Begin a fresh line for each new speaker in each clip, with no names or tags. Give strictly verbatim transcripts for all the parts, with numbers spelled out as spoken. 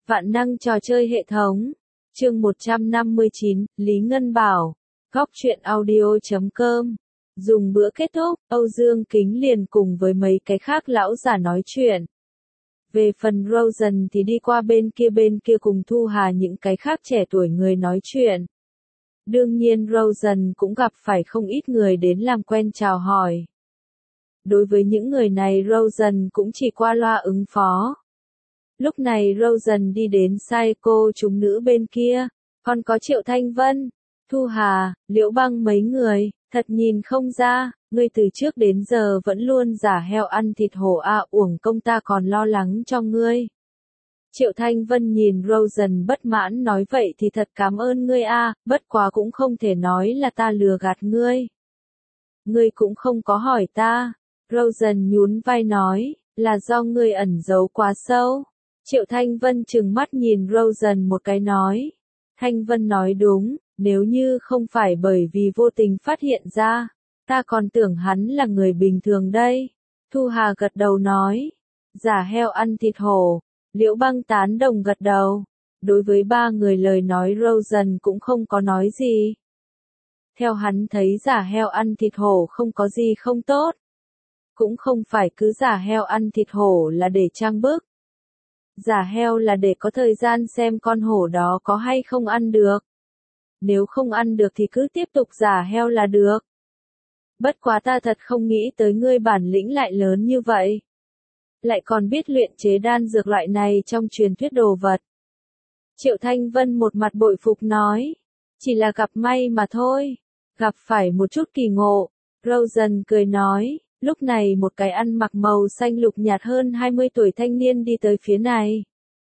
Vạn năng trò chơi hệ thống. Chương một trăm năm mươi chín, Lý Ngân Bảo. Góc truyện audio chấm com. Dùng bữa kết thúc, Âu Dương Kính liền cùng với mấy cái khác lão giả nói chuyện. Về phần Rosen thì đi qua bên kia bên kia cùng Thu Hà những cái khác trẻ tuổi người nói chuyện. Đương nhiên Rosen cũng gặp phải không ít người đến làm quen chào hỏi. Đối với những người này Rosen cũng chỉ qua loa ứng phó. Lúc này Rosen đi đến sai cô chúng nữ bên kia, còn có Triệu Thanh Vân, Thu Hà, Liễu Băng mấy người, thật nhìn không ra, ngươi từ trước đến giờ vẫn luôn giả heo ăn thịt hổ à, uổng công ta còn lo lắng cho ngươi. Triệu Thanh Vân nhìn Rosen bất mãn nói vậy thì thật cảm ơn ngươi a, à, bất quá cũng không thể nói là ta lừa gạt ngươi. Ngươi cũng không có hỏi ta. Rosen nhún vai nói, là do ngươi ẩn giấu quá sâu. Triệu Thanh Vân trừng mắt nhìn Rosen một cái nói. Thanh Vân nói đúng, nếu như không phải bởi vì vô tình phát hiện ra, ta còn tưởng hắn là người bình thường đây. Thu Hà gật đầu nói, giả heo ăn thịt hổ. Liễu Băng tán đồng gật đầu. Đối với ba người lời nói Rosen cũng không có nói gì. Theo hắn thấy giả heo ăn thịt hổ không có gì không tốt. Cũng không phải cứ giả heo ăn thịt hổ là để trang bức. Giả heo là để có thời gian xem con hổ đó có hay không ăn được. Nếu không ăn được thì cứ tiếp tục giả heo là được. Bất quá ta thật không nghĩ tới ngươi bản lĩnh lại lớn như vậy. Lại còn biết luyện chế đan dược loại này trong truyền thuyết đồ vật. Triệu Thanh Vân một mặt bội phục nói. Chỉ là gặp may mà thôi. Gặp phải một chút kỳ ngộ. Rosen cười nói. Lúc này một cái ăn mặc màu xanh lục nhạt hơn hai mươi tuổi thanh niên đi tới phía này.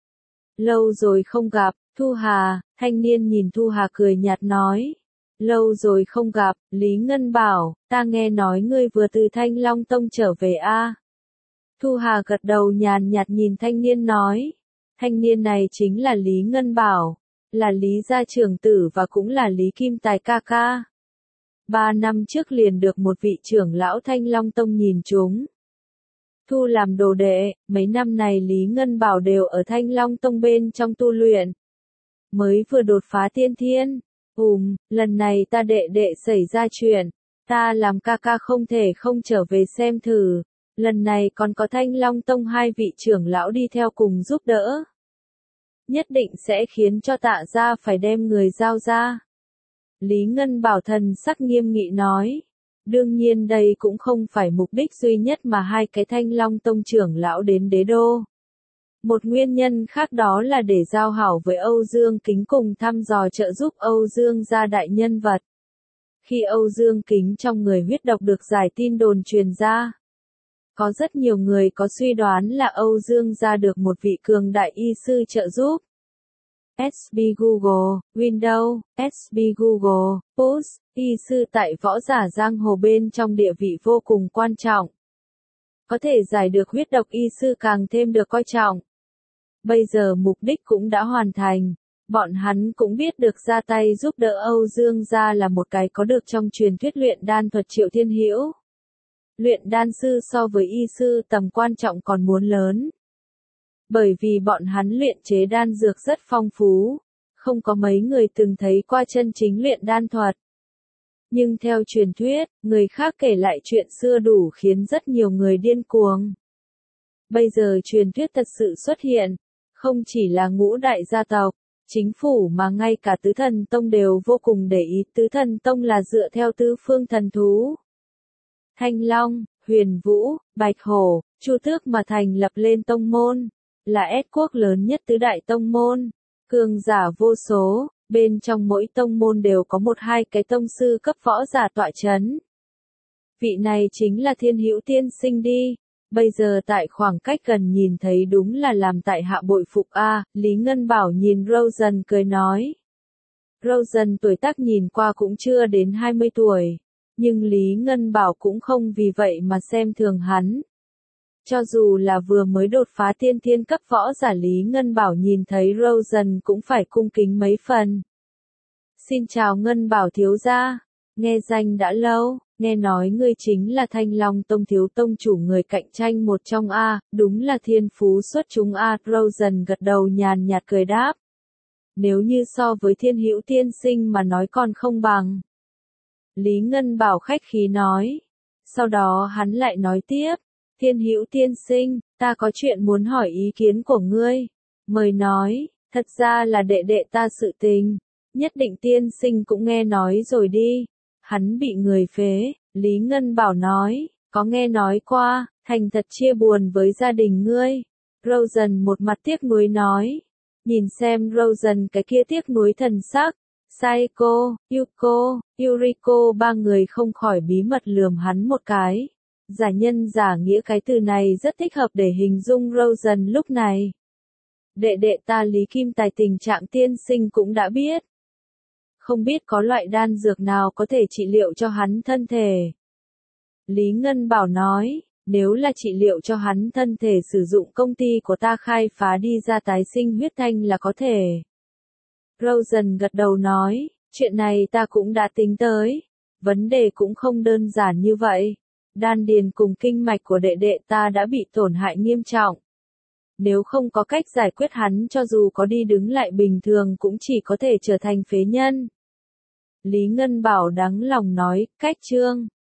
Lâu rồi không gặp, Thu Hà, thanh niên nhìn Thu Hà cười nhạt nói. Lâu rồi không gặp, Lý Ngân Bảo, ta nghe nói ngươi vừa từ Thanh Long Tông trở về a. À? Thu Hà gật đầu nhàn nhạt nhìn thanh niên nói. Thanh niên này chính là Lý Ngân Bảo, là Lý gia trưởng tử và cũng là Lý Kim Tài ca ca. Ba năm trước liền được một vị trưởng lão Thanh Long Tông nhìn chúng. Thu làm đồ đệ, mấy năm này Lý Ngân Bảo đều ở Thanh Long Tông bên trong tu luyện. Mới vừa đột phá tiên thiên. Ùm, lần này ta đệ đệ xảy ra chuyện. Ta làm ca ca không thể không trở về xem thử. Lần này còn có Thanh Long Tông hai vị trưởng lão đi theo cùng giúp đỡ. Nhất định sẽ khiến cho Tạ gia phải đem người giao ra. Lý Ngân Bảo thần sắc nghiêm nghị nói. Đương nhiên đây cũng không phải mục đích duy nhất mà hai cái Thanh Long Tông trưởng lão đến đế đô. Một nguyên nhân khác đó là để giao hảo với Âu Dương Kính cùng thăm dò trợ giúp Âu Dương gia đại nhân vật. Khi Âu Dương Kính trong người huyết độc được giải tin đồn truyền ra. Có rất nhiều người có suy đoán là Âu Dương gia được một vị cường đại y sư trợ giúp. ét bê Google, Windows, ét bê Google, Push, y sư tại võ giả giang hồ bên trong địa vị vô cùng quan trọng. Có thể giải được huyết độc y sư càng thêm được coi trọng. Bây giờ mục đích cũng đã hoàn thành. Bọn hắn cũng biết được ra tay giúp đỡ Âu Dương gia là một cái có được trong truyền thuyết luyện đan thuật Triệu Thiên Hữu. Luyện đan sư so với y sư tầm quan trọng còn muốn lớn. Bởi vì bọn hắn luyện chế đan dược rất phong phú, không có mấy người từng thấy qua chân chính luyện đan thuật. Nhưng theo truyền thuyết, người khác kể lại chuyện xưa đủ khiến rất nhiều người điên cuồng. Bây giờ truyền thuyết thật sự xuất hiện, không chỉ là ngũ đại gia tộc, chính phủ mà ngay cả tứ thần tông đều vô cùng để ý. Tứ thần tông là dựa theo tứ phương thần thú. Thanh Long, Huyền Vũ, Bạch Hổ, Chu Tước mà thành lập lên tông môn. Là S quốc lớn nhất tứ đại tông môn, cường giả vô số, bên trong mỗi tông môn đều có một hai cái tông sư cấp võ giả tọa chấn. Vị này chính là Thiên Hữu tiên sinh đi, bây giờ tại khoảng cách gần nhìn thấy đúng là làm tại hạ bội phục a. Lý Ngân Bảo nhìn Rosen cười nói. Rosen tuổi tác nhìn qua cũng chưa đến hai mươi tuổi, nhưng Lý Ngân Bảo cũng không vì vậy mà xem thường hắn. Cho dù là vừa mới đột phá tiên thiên cấp võ giả Lý Ngân Bảo nhìn thấy Rosen cũng phải cung kính mấy phần. Xin chào Ngân Bảo thiếu gia, nghe danh đã lâu, nghe nói ngươi chính là Thanh Long Tông thiếu tông chủ người cạnh tranh một trong A, đúng là thiên phú xuất chúng A. Rosen gật đầu nhàn nhạt cười đáp. Nếu như so với Thiên Hữu tiên sinh mà nói còn không bằng. Lý Ngân Bảo khách khí nói. Sau đó hắn lại nói tiếp, Thiên Hữu tiên sinh, ta có chuyện muốn hỏi ý kiến của ngươi. Mời nói, thật ra là đệ đệ ta sự tình. Nhất định tiên sinh cũng nghe nói rồi đi. Hắn bị người phế, Lý Ngân Bảo nói, có nghe nói qua, thành thật chia buồn với gia đình ngươi. Rosen một mặt tiếc nuối nói. Nhìn xem Rosen cái kia tiếc nuối thần sắc. Saeko, Yuko, Yuriko ba người không khỏi bí mật lườm hắn một cái. Giả nhân giả nghĩa cái từ này rất thích hợp để hình dung Rosen lúc này. Đệ đệ ta Lý Kim Tài tình trạng tiên sinh cũng đã biết. Không biết có loại đan dược nào có thể trị liệu cho hắn thân thể. Lý Ngân Bảo nói, nếu là trị liệu cho hắn thân thể sử dụng công ty của ta khai phá đi ra tái sinh huyết thanh là có thể. Rosen gật đầu nói, chuyện này ta cũng đã tính tới. Vấn đề cũng không đơn giản như vậy. Đan điền cùng kinh mạch của đệ đệ ta đã bị tổn hại nghiêm trọng. Nếu không có cách giải quyết hắn cho dù có đi đứng lại bình thường cũng chỉ có thể trở thành phế nhân. Lý Ngân Bảo đắng lòng nói, cách chương.